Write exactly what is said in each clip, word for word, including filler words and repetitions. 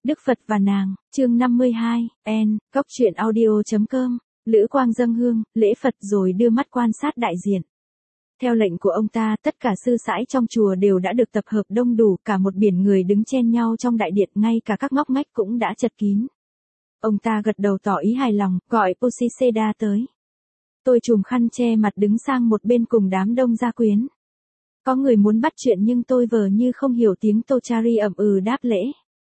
Đức Phật và nàng, chương năm mươi hai, N, Cốc truyện audio.com, Lữ Quang dâng hương, lễ Phật rồi đưa mắt quan sát đại diện. Theo lệnh của ông ta, tất cả sư sãi trong chùa đều đã được tập hợp đông đủ, cả một biển người đứng chen nhau trong đại điện, ngay cả các ngóc ngách cũng đã chật kín. Ông ta gật đầu tỏ ý hài lòng, gọi Posiseda tới. Tôi trùm khăn che mặt đứng sang một bên cùng đám đông gia quyến. Có người muốn bắt chuyện nhưng tôi vờ như không hiểu tiếng Tochari ậm ừ đáp lễ.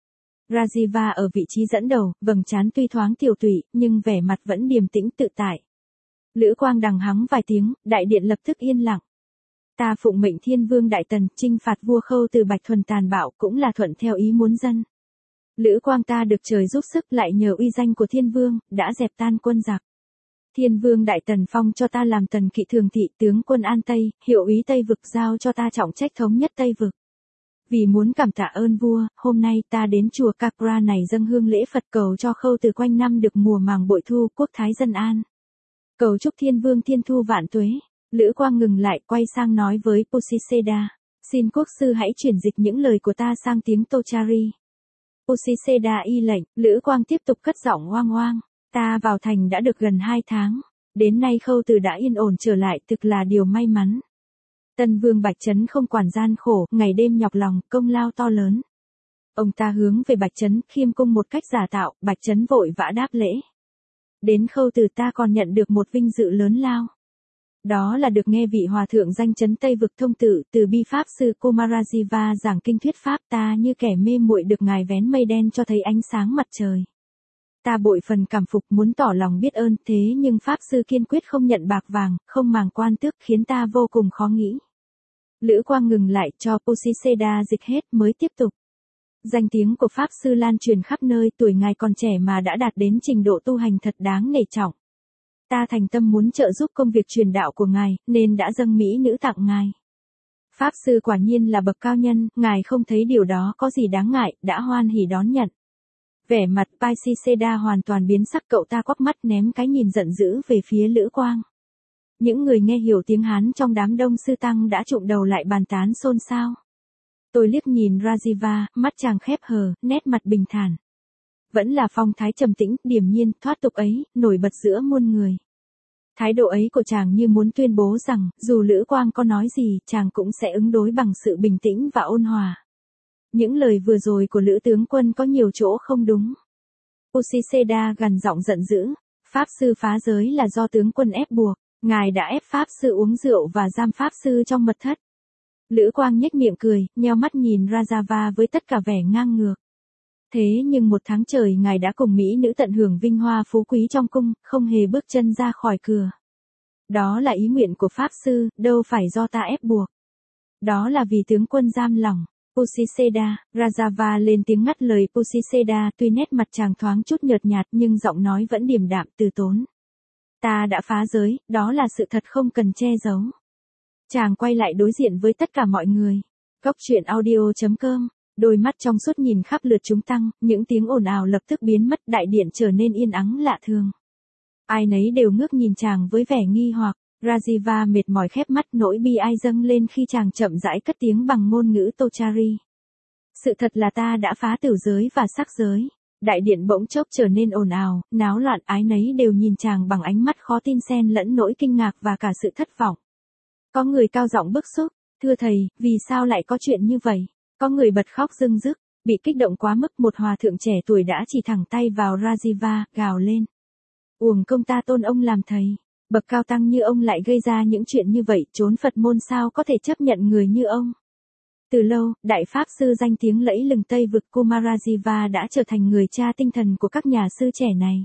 Rajiva ở vị trí dẫn đầu, vầng trán tuy thoáng tiều tụy, nhưng vẻ mặt vẫn điềm tĩnh tự tại. Lữ Quang đằng hắng vài tiếng, đại điện lập tức yên lặng. Ta phụng mệnh Thiên Vương Đại Tần, chinh phạt vua Khâu từ Bạch Thuần tàn bạo, cũng là thuận theo ý muốn dân. Lữ Quang ta được trời giúp sức, lại nhờ uy danh của Thiên Vương, đã dẹp tan quân giặc. Thiên Vương Đại Tần phong cho ta làm tần kỵ thường thị tướng quân An Tây, hiệu úy Tây Vực, giao cho ta trọng trách thống nhất Tây Vực. Vì muốn cảm tạ ơn vua, hôm nay ta đến chùa Capra này dâng hương lễ Phật, cầu cho Khâu từ quanh năm được mùa màng bội thu, quốc thái dân an. Cầu chúc Thiên Vương thiên thu vạn tuế. Lữ Quang ngừng lại, quay sang nói với Posiseda. Xin quốc sư hãy chuyển dịch những lời của ta sang tiếng Tochari. Posiseda y lệnh, Lữ Quang tiếp tục cất giọng oang oang. Ta vào thành đã được gần hai tháng. Đến nay Khâu từ đã yên ổn trở lại, thực là điều may mắn. Tân Vương Bạch Trấn không quản gian khổ, ngày đêm nhọc lòng, công lao to lớn. Ông ta hướng về Bạch Trấn, khiêm cung một cách giả tạo, Bạch Trấn vội vã đáp lễ. Đến Khâu từ ta còn nhận được một vinh dự lớn lao. Đó là được nghe vị hòa thượng danh chấn Tây Vực thông tự, từ bi pháp sư Kumarajiva giảng kinh thuyết pháp, ta như kẻ mê muội được ngài vén mây đen cho thấy ánh sáng mặt trời. Ta bội phần cảm phục, muốn tỏ lòng biết ơn, thế nhưng pháp sư kiên quyết không nhận bạc vàng, không màng quan tước, khiến ta vô cùng khó nghĩ. Lữ Quang ngừng lại, cho Posiseda dịch hết mới tiếp tục. Danh tiếng của pháp sư lan truyền khắp nơi, tuổi ngài còn trẻ mà đã đạt đến trình độ tu hành thật đáng nể trọng. Ta thành tâm muốn trợ giúp công việc truyền đạo của ngài, nên đã dâng mỹ nữ tặng ngài. Pháp sư quả nhiên là bậc cao nhân, ngài không thấy điều đó có gì đáng ngại, đã hoan hỉ đón nhận. Vẻ mặt Posiseda hoàn toàn biến sắc, cậu ta quắc mắt ném cái nhìn giận dữ về phía Lữ Quang. Những người nghe hiểu tiếng Hán trong đám đông sư tăng đã trụm đầu lại bàn tán xôn xao. Tôi liếc nhìn Rajiva, mắt chàng khép hờ, nét mặt bình thản. Vẫn là phong thái trầm tĩnh, điềm nhiên, thoát tục ấy, nổi bật giữa muôn người. Thái độ ấy của chàng như muốn tuyên bố rằng, dù Lữ Quang có nói gì, chàng cũng sẽ ứng đối bằng sự bình tĩnh và ôn hòa. Những lời vừa rồi của Lữ tướng quân có nhiều chỗ không đúng. Posiseda gằn giọng giận dữ, pháp sư phá giới là do tướng quân ép buộc, ngài đã ép pháp sư uống rượu và giam pháp sư trong mật thất. Lữ Quang nhếch miệng cười, nheo mắt nhìn Rajava với tất cả vẻ ngang ngược. Thế nhưng một tháng trời ngài đã cùng mỹ nữ tận hưởng vinh hoa phú quý trong cung, không hề bước chân ra khỏi cửa. Đó là ý nguyện của pháp sư, đâu phải do ta ép buộc. Đó là vì tướng quân giam lòng. Posiseda, Rajava lên tiếng ngắt lời Posiseda, tuy nét mặt chàng thoáng chút nhợt nhạt nhưng giọng nói vẫn điềm đạm từ tốn. Ta đã phá giới, đó là sự thật không cần che giấu. Chàng quay lại đối diện với tất cả mọi người. Cốc truyện audio.com, đôi mắt trong suốt nhìn khắp lượt chúng tăng, những tiếng ồn ào lập tức biến mất, đại điện trở nên yên ắng lạ thường. Ai nấy đều ngước nhìn chàng với vẻ nghi hoặc. Rajiva mệt mỏi khép mắt, nỗi bi ai dâng lên khi chàng chậm rãi cất tiếng bằng ngôn ngữ Tochari. Sự thật là ta đã phá tử giới và sắc giới. Đại điện bỗng chốc trở nên ồn ào, náo loạn, ái nấy đều nhìn chàng bằng ánh mắt khó tin xen lẫn nỗi kinh ngạc và cả sự thất vọng. Có người cao giọng bức xúc, thưa thầy, vì sao lại có chuyện như vậy? Có người bật khóc rưng rức, bị kích động quá mức, một hòa thượng trẻ tuổi đã chỉ thẳng tay vào Rajiva, gào lên. Uổng công ta tôn ông làm thầy. Bậc cao tăng như ông lại gây ra những chuyện như vậy, trốn Phật môn sao có thể chấp nhận người như ông. Từ lâu, đại pháp sư danh tiếng lẫy lừng Tây Vực Kumarajiva đã trở thành người cha tinh thần của các nhà sư trẻ này.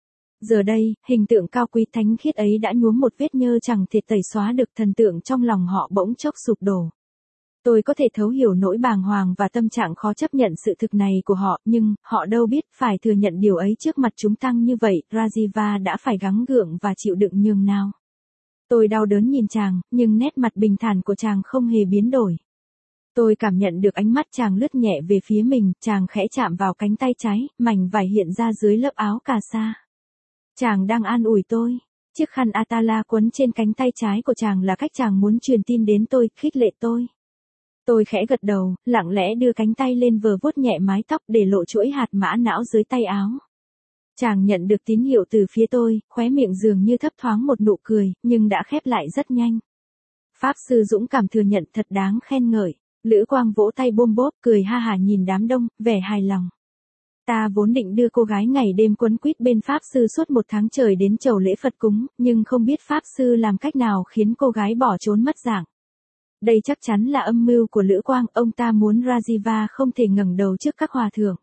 Giờ đây, hình tượng cao quý thánh khiết ấy đã nhuốm một vết nhơ chẳng thể tẩy xóa được, thần tượng trong lòng họ bỗng chốc sụp đổ. Tôi có thể thấu hiểu nỗi bàng hoàng và tâm trạng khó chấp nhận sự thực này của họ, nhưng, họ đâu biết phải thừa nhận điều ấy trước mặt chúng tăng như vậy, Rajiva đã phải gắng gượng và chịu đựng nhường nào. Tôi đau đớn nhìn chàng, nhưng nét mặt bình thản của chàng không hề biến đổi. Tôi cảm nhận được ánh mắt chàng lướt nhẹ về phía mình, chàng khẽ chạm vào cánh tay trái, mảnh vải hiện ra dưới lớp áo cà sa. Chàng đang an ủi tôi. Chiếc khăn Atala quấn trên cánh tay trái của chàng là cách chàng muốn truyền tin đến tôi, khích lệ tôi. Tôi khẽ gật đầu, lặng lẽ đưa cánh tay lên vờ vuốt nhẹ mái tóc để lộ chuỗi hạt mã não dưới tay áo. Chàng nhận được tín hiệu từ phía tôi, khóe miệng dường như thấp thoáng một nụ cười, nhưng đã khép lại rất nhanh. Pháp sư dũng cảm thừa nhận thật đáng khen ngợi. Lữ Quang vỗ tay bôm bốp, cười ha hả nhìn đám đông, vẻ hài lòng. Ta vốn định đưa cô gái ngày đêm quấn quýt bên Pháp sư suốt một tháng trời đến chầu lễ Phật cúng, nhưng không biết Pháp sư làm cách nào khiến cô gái bỏ trốn mất dạng. Đây chắc chắn là âm mưu của Lữ Quang, ông ta muốn Rajiva không thể ngẩng đầu trước các hòa thượng.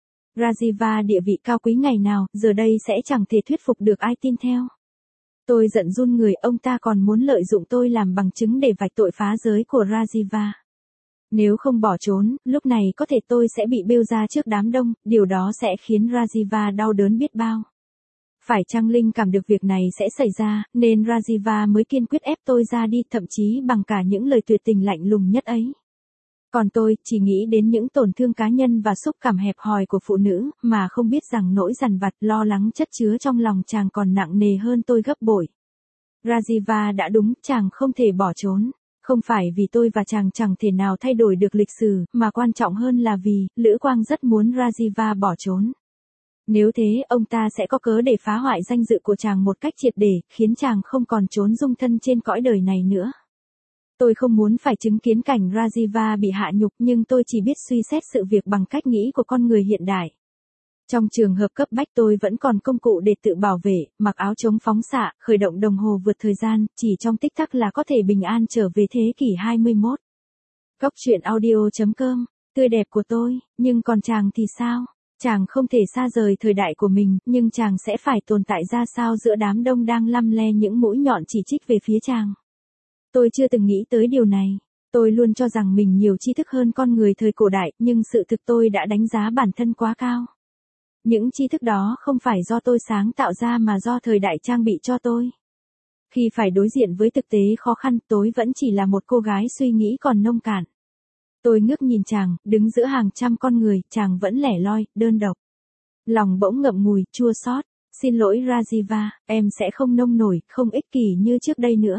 Rajiva địa vị cao quý ngày nào, giờ đây sẽ chẳng thể thuyết phục được ai tin theo. Tôi giận run người, ông ta còn muốn lợi dụng tôi làm bằng chứng để vạch tội phá giới của Rajiva. Nếu không bỏ trốn, lúc này có thể tôi sẽ bị bêu ra trước đám đông, điều đó sẽ khiến Rajiva đau đớn biết bao. Phải chăng linh cảm được việc này sẽ xảy ra, nên Rajiva mới kiên quyết ép tôi ra đi, thậm chí bằng cả những lời tuyệt tình lạnh lùng nhất ấy. Còn tôi, chỉ nghĩ đến những tổn thương cá nhân và xúc cảm hẹp hòi của phụ nữ, mà không biết rằng nỗi dằn vặt, lo lắng chất chứa trong lòng chàng còn nặng nề hơn tôi gấp bội. Rajiva đã đúng, chàng không thể bỏ trốn. Không phải vì tôi và chàng chẳng thể nào thay đổi được lịch sử, mà quan trọng hơn là vì, Lữ Quang rất muốn Rajiva bỏ trốn. Nếu thế, ông ta sẽ có cớ để phá hoại danh dự của chàng một cách triệt để, khiến chàng không còn trốn dung thân trên cõi đời này nữa. Tôi không muốn phải chứng kiến cảnh Rajiva bị hạ nhục, nhưng tôi chỉ biết suy xét sự việc bằng cách nghĩ của con người hiện đại. Trong trường hợp cấp bách tôi vẫn còn công cụ để tự bảo vệ, mặc áo chống phóng xạ, khởi động đồng hồ vượt thời gian, chỉ trong tích tắc là có thể bình an trở về thế kỷ hai mươi mốt. Góc truyện audio chấm com, tươi đẹp của tôi, nhưng còn chàng thì sao? Chàng không thể xa rời thời đại của mình, nhưng chàng sẽ phải tồn tại ra sao giữa đám đông đang lăm le những mũi nhọn chỉ trích về phía chàng? Tôi chưa từng nghĩ tới điều này. Tôi luôn cho rằng mình nhiều tri thức hơn con người thời cổ đại, nhưng sự thực tôi đã đánh giá bản thân quá cao. Những tri thức đó không phải do tôi sáng tạo ra mà do thời đại trang bị cho tôi. Khi phải đối diện với thực tế khó khăn, tôi vẫn chỉ là một cô gái suy nghĩ còn nông cạn. Tôi ngước nhìn chàng, đứng giữa hàng trăm con người, chàng vẫn lẻ loi, đơn độc. Lòng bỗng ngậm ngùi, chua xót. Xin lỗi Rajiva, em sẽ không nông nổi, không ích kỷ như trước đây nữa.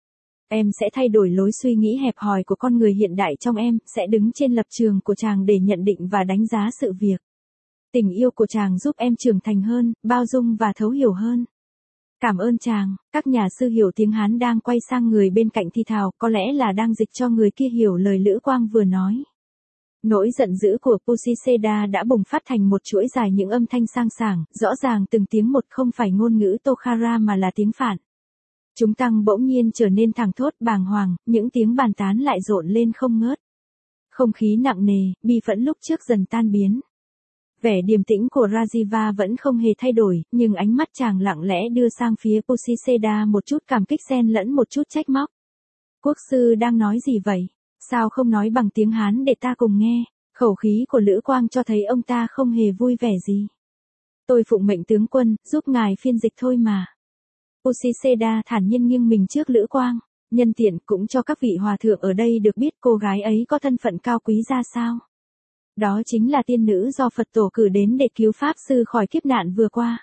Em sẽ thay đổi lối suy nghĩ hẹp hòi của con người hiện đại trong em, sẽ đứng trên lập trường của chàng để nhận định và đánh giá sự việc. Tình yêu của chàng giúp em trưởng thành hơn, bao dung và thấu hiểu hơn. Cảm ơn chàng. Các nhà sư hiểu tiếng Hán đang quay sang người bên cạnh thì thào, có lẽ là đang dịch cho người kia hiểu lời Lữ Quang vừa nói. Nỗi giận dữ của Pusiseda đã bùng phát thành một chuỗi dài những âm thanh sang sảng, rõ ràng từng tiếng một, không phải ngôn ngữ Tokhara mà là tiếng Phạn. Chúng tăng bỗng nhiên trở nên thẳng thốt bàng hoàng, những tiếng bàn tán lại rộn lên không ngớt. Không khí nặng nề, bi phẫn lúc trước dần tan biến. Vẻ điềm tĩnh của Rajiva vẫn không hề thay đổi, nhưng ánh mắt chàng lặng lẽ đưa sang phía Pusiseda một chút cảm kích xen lẫn một chút trách móc. Quốc sư đang nói gì vậy? Sao không nói bằng tiếng Hán để ta cùng nghe? Khẩu khí của Lữ Quang cho thấy ông ta không hề vui vẻ gì. Tôi phụng mệnh tướng quân, giúp ngài phiên dịch thôi mà. Pusiseda thản nhiên nghiêng mình trước Lữ Quang, nhân tiện cũng cho các vị hòa thượng ở đây được biết cô gái ấy có thân phận cao quý ra sao. Đó chính là tiên nữ do Phật tổ cử đến để cứu Pháp sư khỏi kiếp nạn vừa qua.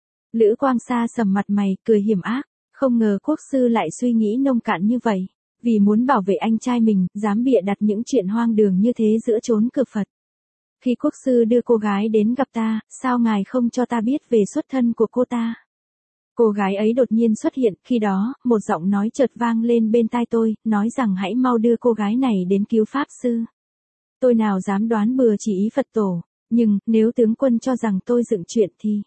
Lữ Quang xa sầm mặt mày, cười hiểm ác, không ngờ quốc sư lại suy nghĩ nông cạn như vậy, vì muốn bảo vệ anh trai mình, dám bịa đặt những chuyện hoang đường như thế giữa chốn cực Phật. Khi quốc sư đưa cô gái đến gặp ta, sao ngài không cho ta biết về xuất thân của cô ta? Cô gái ấy đột nhiên xuất hiện, khi đó, một giọng nói chợt vang lên bên tai tôi, nói rằng hãy mau đưa cô gái này đến cứu Pháp sư. Tôi nào dám đoán bừa chỉ ý Phật tổ, nhưng, nếu tướng quân cho rằng tôi dựng chuyện thì...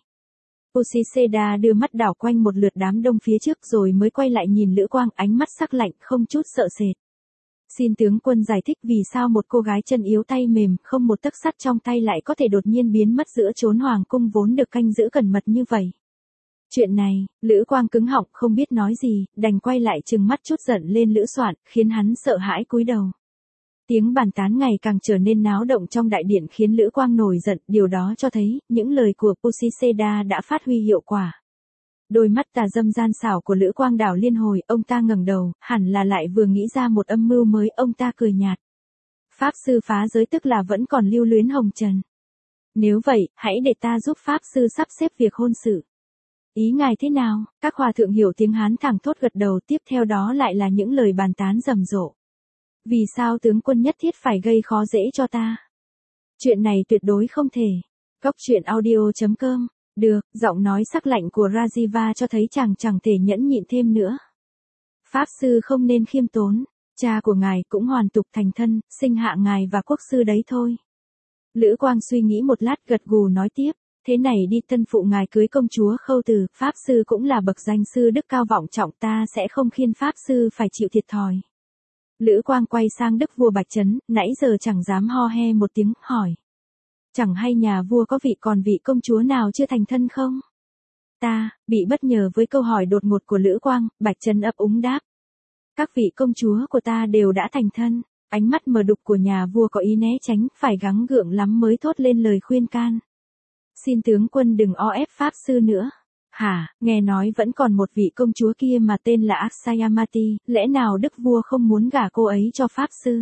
Pusiseda đưa mắt đảo quanh một lượt đám đông phía trước rồi mới quay lại nhìn Lữ Quang, ánh mắt sắc lạnh, không chút sợ sệt. Xin tướng quân giải thích vì sao một cô gái chân yếu tay mềm, không một tấc sắt trong tay lại có thể đột nhiên biến mất giữa chốn hoàng cung vốn được canh giữ cẩn mật như vậy. Chuyện này, Lữ Quang cứng họng không biết nói gì, đành quay lại trừng mắt chút giận lên Lữ Soạn, khiến hắn sợ hãi cúi đầu. Tiếng bàn tán ngày càng trở nên náo động trong đại điện khiến Lữ Quang nổi giận, điều đó cho thấy, những lời của Pusiseda đã phát huy hiệu quả. Đôi mắt tà dâm gian xảo của Lữ Quang đảo liên hồi, ông ta ngẩng đầu, hẳn là lại vừa nghĩ ra một âm mưu mới, ông ta cười nhạt. Pháp sư phá giới tức là vẫn còn lưu luyến hồng trần. Nếu vậy, hãy để ta giúp Pháp sư sắp xếp việc hôn sự. Ý ngài thế nào? Các hòa thượng hiểu tiếng Hán thẳng thốt gật đầu, tiếp theo đó lại là những lời bàn tán rầm rộ. Vì sao tướng quân nhất thiết phải gây khó dễ cho ta? Chuyện này tuyệt đối không thể. Cốc truyện audio.com. Được, giọng nói sắc lạnh của Rajiva cho thấy chàng chẳng thể nhẫn nhịn thêm nữa. Pháp sư không nên khiêm tốn, cha của ngài cũng hoàn tục thành thân, sinh hạ ngài và quốc sư đấy thôi. Lữ Quang suy nghĩ một lát gật gù nói tiếp, thế này đi, tân phụ ngài cưới công chúa Khâu Từ, Pháp sư cũng là bậc danh sư đức cao vọng trọng, ta sẽ không khiến Pháp sư phải chịu thiệt thòi. Lữ Quang quay sang đức vua Bạch Trấn, nãy giờ chẳng dám ho he một tiếng, hỏi. Chẳng hay nhà vua có vị còn vị công chúa nào chưa thành thân không? Ta, bị bất ngờ với câu hỏi đột ngột của Lữ Quang, Bạch Trấn ấp úng đáp. Các vị công chúa của ta đều đã thành thân. Ánh mắt mờ đục của nhà vua có ý né tránh, phải gắng gượng lắm mới thốt lên lời khuyên can. Xin tướng quân đừng o ép Pháp sư nữa. Hả, nghe nói vẫn còn một vị công chúa kia mà tên là Aksayamati, lẽ nào đức vua không muốn gả cô ấy cho Pháp sư?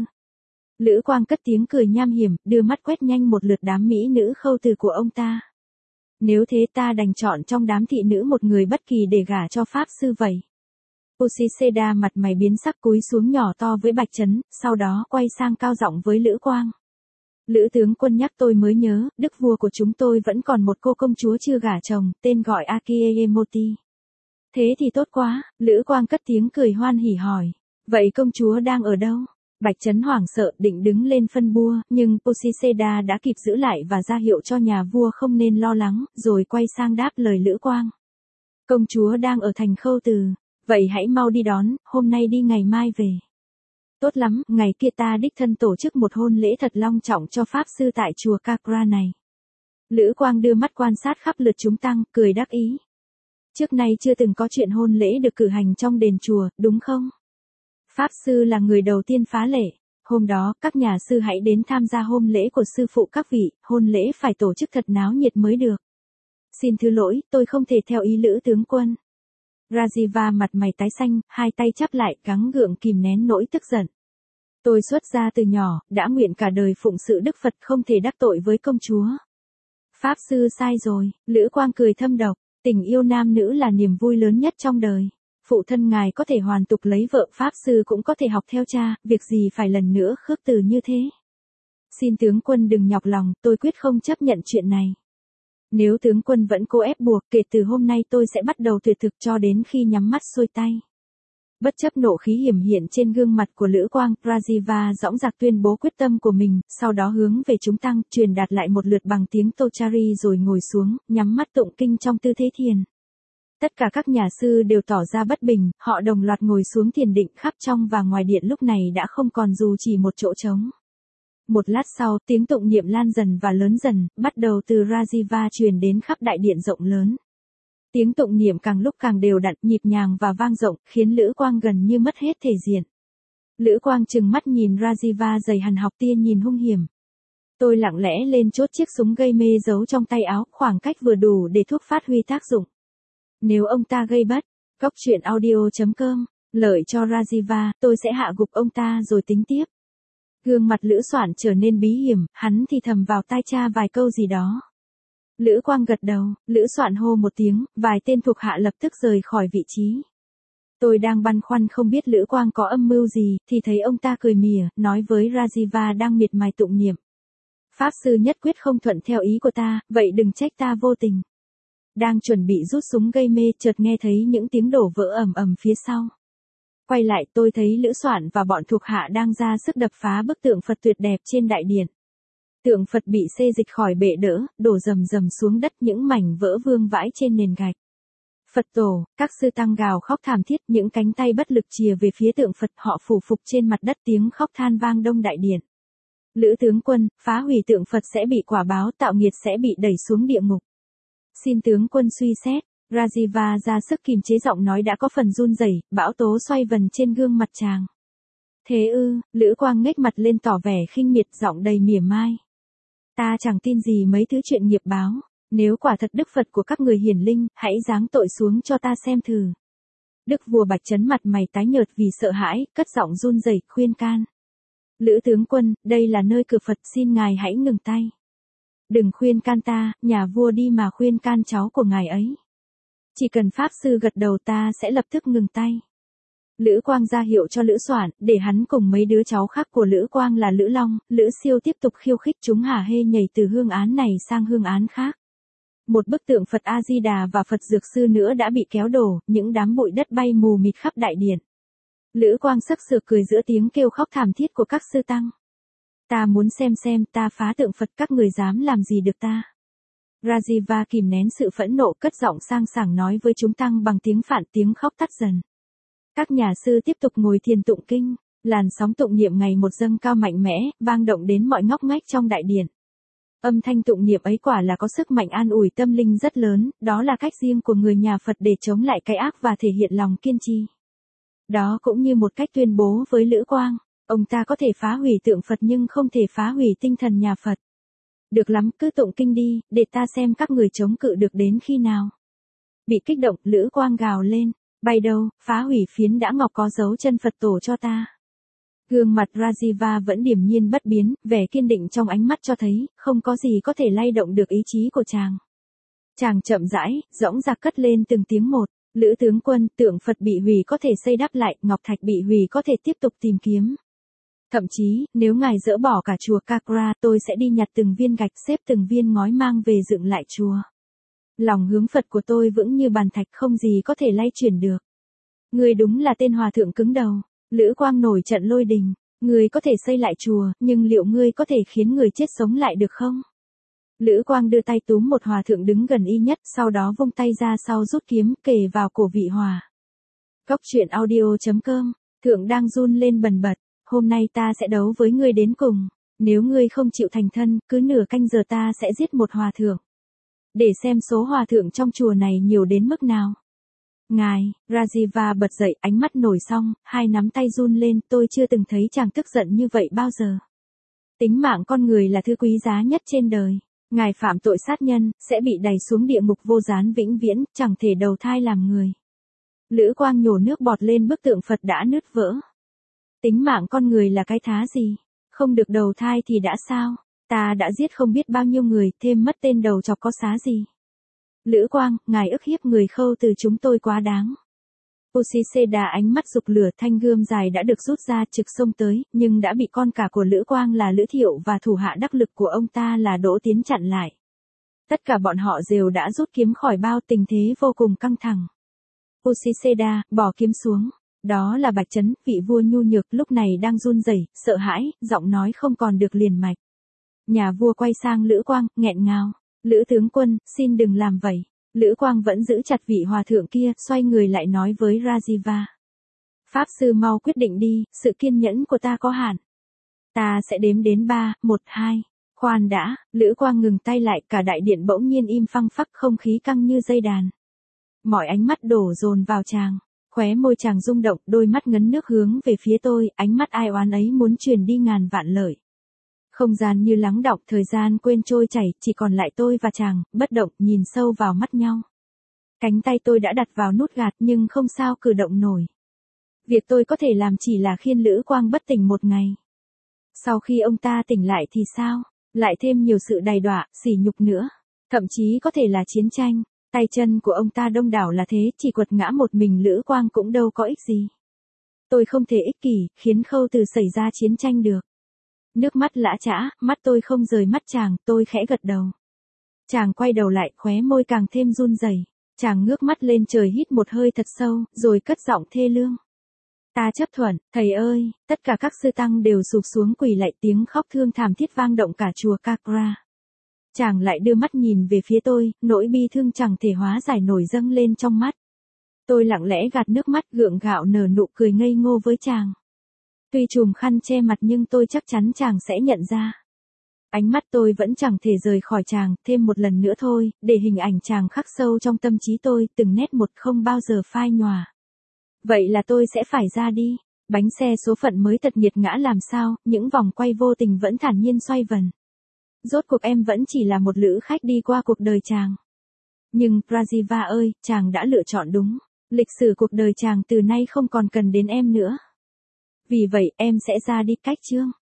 Lữ Quang cất tiếng cười nham hiểm, đưa mắt quét nhanh một lượt đám mỹ nữ Khâu Từ của ông ta. Nếu thế ta đành chọn trong đám thị nữ một người bất kỳ để gả cho Pháp sư vậy. Pusiseda mặt mày biến sắc cúi xuống nhỏ to với Bạch Trấn, sau đó quay sang cao giọng với Lữ Quang. Lữ tướng quân nhắc tôi mới nhớ, đức vua của chúng tôi vẫn còn một cô công chúa chưa gả chồng, tên gọi Akiyemoti. Thế thì tốt quá, Lữ Quang cất tiếng cười hoan hỉ hỏi. Vậy công chúa đang ở đâu? Bạch Trấn hoảng sợ định đứng lên phân bua, nhưng Pusiseda đã kịp giữ lại và ra hiệu cho nhà vua không nên lo lắng, rồi quay sang đáp lời Lữ Quang. Công chúa đang ở thành Khâu Từ. Vậy hãy mau đi đón, hôm nay đi ngày mai về. Tốt lắm, ngày kia ta đích thân tổ chức một hôn lễ thật long trọng cho Pháp sư tại chùa Kakra này. Lữ Quang đưa mắt quan sát khắp lượt chúng tăng, cười đắc ý. Trước nay chưa từng có chuyện hôn lễ được cử hành trong đền chùa, đúng không? Pháp sư là người đầu tiên phá lệ. Hôm đó, các nhà sư hãy đến tham gia hôn lễ của sư phụ các vị, hôn lễ phải tổ chức thật náo nhiệt mới được. Xin thứ lỗi, tôi không thể theo ý Lữ tướng quân. Rajiva mặt mày tái xanh, hai tay chắp lại, gắng gượng kìm nén nỗi tức giận. Tôi xuất gia từ nhỏ, đã nguyện cả đời phụng sự Đức Phật, không thể đắc tội với công chúa. Pháp sư sai rồi, Lữ Quang cười thâm độc, tình yêu nam nữ là niềm vui lớn nhất trong đời. Phụ thân ngài có thể hoàn tục lấy vợ, Pháp sư cũng có thể học theo cha, việc gì phải lần nữa khước từ như thế. Xin tướng quân đừng nhọc lòng, tôi quyết không chấp nhận chuyện này. Nếu tướng quân vẫn cố ép buộc, kể từ hôm nay tôi sẽ bắt đầu tuyệt thực cho đến khi nhắm mắt xuôi tay. Bất chấp nộ khí hiểm hiện trên gương mặt của Lữ Quang, Rajiva dõng dạc tuyên bố quyết tâm của mình, sau đó hướng về chúng tăng, truyền đạt lại một lượt bằng tiếng Tochari rồi ngồi xuống, nhắm mắt tụng kinh trong tư thế thiền. Tất cả các nhà sư đều tỏ ra bất bình, họ đồng loạt ngồi xuống thiền định, khắp trong và ngoài điện lúc này đã không còn dù chỉ một chỗ trống. Một lát sau, tiếng tụng niệm lan dần và lớn dần, bắt đầu từ Rajiva truyền đến khắp đại điện rộng lớn. Tiếng tụng niệm càng lúc càng đều đặn, nhịp nhàng và vang rộng, khiến Lữ Quang gần như mất hết thể diện. Lữ Quang trừng mắt nhìn Rajiva dày hằn học tia nhìn hung hiểm. Tôi lặng lẽ lên chốt chiếc súng gây mê giấu trong tay áo, khoảng cách vừa đủ để thuốc phát huy tác dụng. Nếu ông ta gây bất, cốc truyện audio.com, lợi cho Rajiva, tôi sẽ hạ gục ông ta rồi tính tiếp. Gương mặt Lữ Soạn trở nên bí hiểm, hắn thì thầm vào tai cha vài câu gì đó. Lữ Quang gật đầu, Lữ Soạn hô một tiếng, vài tên thuộc hạ lập tức rời khỏi vị trí. Tôi đang băn khoăn không biết Lữ Quang có âm mưu gì, thì thấy ông ta cười mỉa, nói với Rajiva đang miệt mài tụng niệm. Pháp sư nhất quyết không thuận theo ý của ta, vậy đừng trách ta vô tình. Đang chuẩn bị rút súng gây mê, chợt nghe thấy những tiếng đổ vỡ ầm ầm phía sau. Quay lại tôi thấy Lữ Soạn và bọn thuộc hạ đang ra sức đập phá bức tượng Phật tuyệt đẹp trên đại điện. Tượng Phật bị xê dịch khỏi bệ đỡ, đổ rầm rầm xuống đất, những mảnh vỡ vương vãi trên nền gạch. Phật tổ, các sư tăng gào khóc thảm thiết, những cánh tay bất lực chìa về phía tượng Phật, họ phủ phục trên mặt đất, tiếng khóc than vang đông đại điện. Lữ tướng quân, phá hủy tượng Phật sẽ bị quả báo, tạo nghiệt sẽ bị đẩy xuống địa ngục. Xin tướng quân suy xét. Rajiva ra sức kìm chế giọng nói đã có phần run rẩy, bão tố xoay vần trên gương mặt chàng. Thế ư, Lữ Quang nghếch mặt lên tỏ vẻ khinh miệt, giọng đầy mỉa mai. Ta chẳng tin gì mấy thứ chuyện nghiệp báo, nếu quả thật Đức Phật của các người hiển linh, hãy giáng tội xuống cho ta xem thử. Đức vua Bạch Trấn mặt mày tái nhợt vì sợ hãi, cất giọng run rẩy khuyên can. Lữ tướng quân, đây là nơi cửa Phật, xin ngài hãy ngừng tay. Đừng khuyên can ta, nhà vua đi mà khuyên can cháu của ngài ấy. Chỉ cần Pháp sư gật đầu ta sẽ lập tức ngừng tay. Lữ Quang ra hiệu cho Lữ Soản, để hắn cùng mấy đứa cháu khác của Lữ Quang là Lữ Long, Lữ Siêu tiếp tục khiêu khích chúng hả hê nhảy từ hương án này sang hương án khác. Một bức tượng Phật A-di-đà và Phật Dược Sư nữa đã bị kéo đổ, những đám bụi đất bay mù mịt khắp đại điện. Lữ Quang sặc sược cười giữa tiếng kêu khóc thảm thiết của các sư tăng. Ta muốn xem xem ta phá tượng Phật các người dám làm gì được ta. Rajiva kìm nén sự phẫn nộ cất giọng sang sảng nói với chúng tăng bằng tiếng Phạn, tiếng khóc tắt dần. Các nhà sư tiếp tục ngồi thiền tụng kinh, làn sóng tụng niệm ngày một dâng cao mạnh mẽ, vang động đến mọi ngóc ngách trong đại điện. Âm thanh tụng niệm ấy quả là có sức mạnh an ủi tâm linh rất lớn, đó là cách riêng của người nhà Phật để chống lại cái ác và thể hiện lòng kiên trì. Đó cũng như một cách tuyên bố với Lữ Quang, ông ta có thể phá hủy tượng Phật nhưng không thể phá hủy tinh thần nhà Phật. Được lắm, cứ tụng kinh đi, để ta xem các người chống cự được đến khi nào. Bị kích động, Lữ Quang gào lên, bay đâu, phá hủy phiến đã ngọc có dấu chân Phật tổ cho ta. Gương mặt Rajiva vẫn điềm nhiên bất biến, vẻ kiên định trong ánh mắt cho thấy, không có gì có thể lay động được ý chí của chàng. Chàng chậm rãi, dõng dạc cất lên từng tiếng một, Lữ tướng quân, tượng Phật bị hủy có thể xây đắp lại, ngọc thạch bị hủy có thể tiếp tục tìm kiếm. Thậm chí, nếu ngài dỡ bỏ cả chùa Kakra, tôi sẽ đi nhặt từng viên gạch xếp từng viên ngói mang về dựng lại chùa. Lòng hướng Phật của tôi vững như bàn thạch, không gì có thể lay chuyển được. Người đúng là tên hòa thượng cứng đầu. Lữ Quang nổi trận lôi đình. Người có thể xây lại chùa, nhưng liệu ngươi có thể khiến người chết sống lại được không? Lữ Quang đưa tay túm một hòa thượng đứng gần y nhất, sau đó vung tay ra sau rút kiếm, kề vào cổ vị hòa. Góc truyện audio chấm com, thượng đang run lên bần bật. Hôm nay ta sẽ đấu với ngươi đến cùng. Nếu ngươi không chịu thành thân, cứ nửa canh giờ ta sẽ giết một hòa thượng. Để xem số hòa thượng trong chùa này nhiều đến mức nào. Ngài, Rajiva bật dậy, ánh mắt nổi song, hai nắm tay run lên, tôi chưa từng thấy chàng tức giận như vậy bao giờ. Tính mạng con người là thứ quý giá nhất trên đời. Ngài phạm tội sát nhân, sẽ bị đày xuống địa ngục vô gián vĩnh viễn, chẳng thể đầu thai làm người. Lữ Quang nhổ nước bọt lên bức tượng Phật đã nứt vỡ. Tính mạng con người là cái thá gì? Không được đầu thai thì đã sao? Ta đã giết không biết bao nhiêu người, thêm mất tên đầu chọc có xá gì? Lữ Quang, ngài ức hiếp người Khâu từ chúng tôi quá đáng. Usiseda ánh mắt rục lửa, thanh gươm dài đã được rút ra trực xông tới, nhưng đã bị con cả của Lữ Quang là Lữ Thiệu và thủ hạ đắc lực của ông ta là Đỗ Tiến chặn lại. Tất cả bọn họ đều đã rút kiếm khỏi bao, tình thế vô cùng căng thẳng. Usiseda, bỏ kiếm xuống. Đó là Bạch Trấn, vị vua nhu nhược lúc này đang run rẩy, sợ hãi, giọng nói không còn được liền mạch. Nhà vua quay sang Lữ Quang, nghẹn ngào. Lữ tướng quân, xin đừng làm vậy. Lữ Quang vẫn giữ chặt vị hòa thượng kia, xoay người lại nói với Rajiva. Pháp sư mau quyết định đi, sự kiên nhẫn của ta có hạn. Ta sẽ đếm đến ba, một, hai. Khoan đã, Lữ Quang ngừng tay lại, cả đại điện bỗng nhiên im phăng phắc, không khí căng như dây đàn. Mọi ánh mắt đổ dồn vào chàng. Khóe môi chàng rung động, đôi mắt ngấn nước hướng về phía tôi, ánh mắt ai oán ấy muốn truyền đi ngàn vạn lời. Không gian như lắng đọng, thời gian quên trôi chảy, chỉ còn lại tôi và chàng, bất động, nhìn sâu vào mắt nhau. Cánh tay tôi đã đặt vào nút gạt nhưng không sao cử động nổi. Việc tôi có thể làm chỉ là khiêng Lữ Quang bất tỉnh một ngày. Sau khi ông ta tỉnh lại thì sao? Lại thêm nhiều sự đầy đọa, sỉ nhục nữa. Thậm chí có thể là chiến tranh. Tay chân của ông ta đông đảo là thế, chỉ quật ngã một mình Lữ Quang cũng đâu có ích gì. Tôi không thể ích kỷ, khiến Khâu Từ xảy ra chiến tranh được. Nước mắt lã chã, mắt tôi không rời mắt chàng, tôi khẽ gật đầu. Chàng quay đầu lại, khóe môi càng thêm run rẩy. Chàng ngước mắt lên trời hít một hơi thật sâu, rồi cất giọng thê lương. Ta chấp thuận, thầy ơi, tất cả các sư tăng đều sụp xuống quỳ lạy, tiếng khóc thương thảm thiết vang động cả chùa Kakra. Chàng lại đưa mắt nhìn về phía tôi, nỗi bi thương chẳng thể hóa giải nổi dâng lên trong mắt. Tôi lặng lẽ gạt nước mắt, gượng gạo nở nụ cười ngây ngô với chàng. Tuy chùm khăn che mặt nhưng tôi chắc chắn chàng sẽ nhận ra. Ánh mắt tôi vẫn chẳng thể rời khỏi chàng, thêm một lần nữa thôi, để hình ảnh chàng khắc sâu trong tâm trí tôi, từng nét một không bao giờ phai nhòa. Vậy là tôi sẽ phải ra đi. Bánh xe số phận mới tật nghiệt ngã làm sao, những vòng quay vô tình vẫn thản nhiên xoay vần. Rốt cuộc em vẫn chỉ là một lữ khách đi qua cuộc đời chàng. Nhưng, Rajiva ơi, chàng đã lựa chọn đúng. Lịch sử cuộc đời chàng từ nay không còn cần đến em nữa. Vì vậy, em sẽ ra đi cách chương.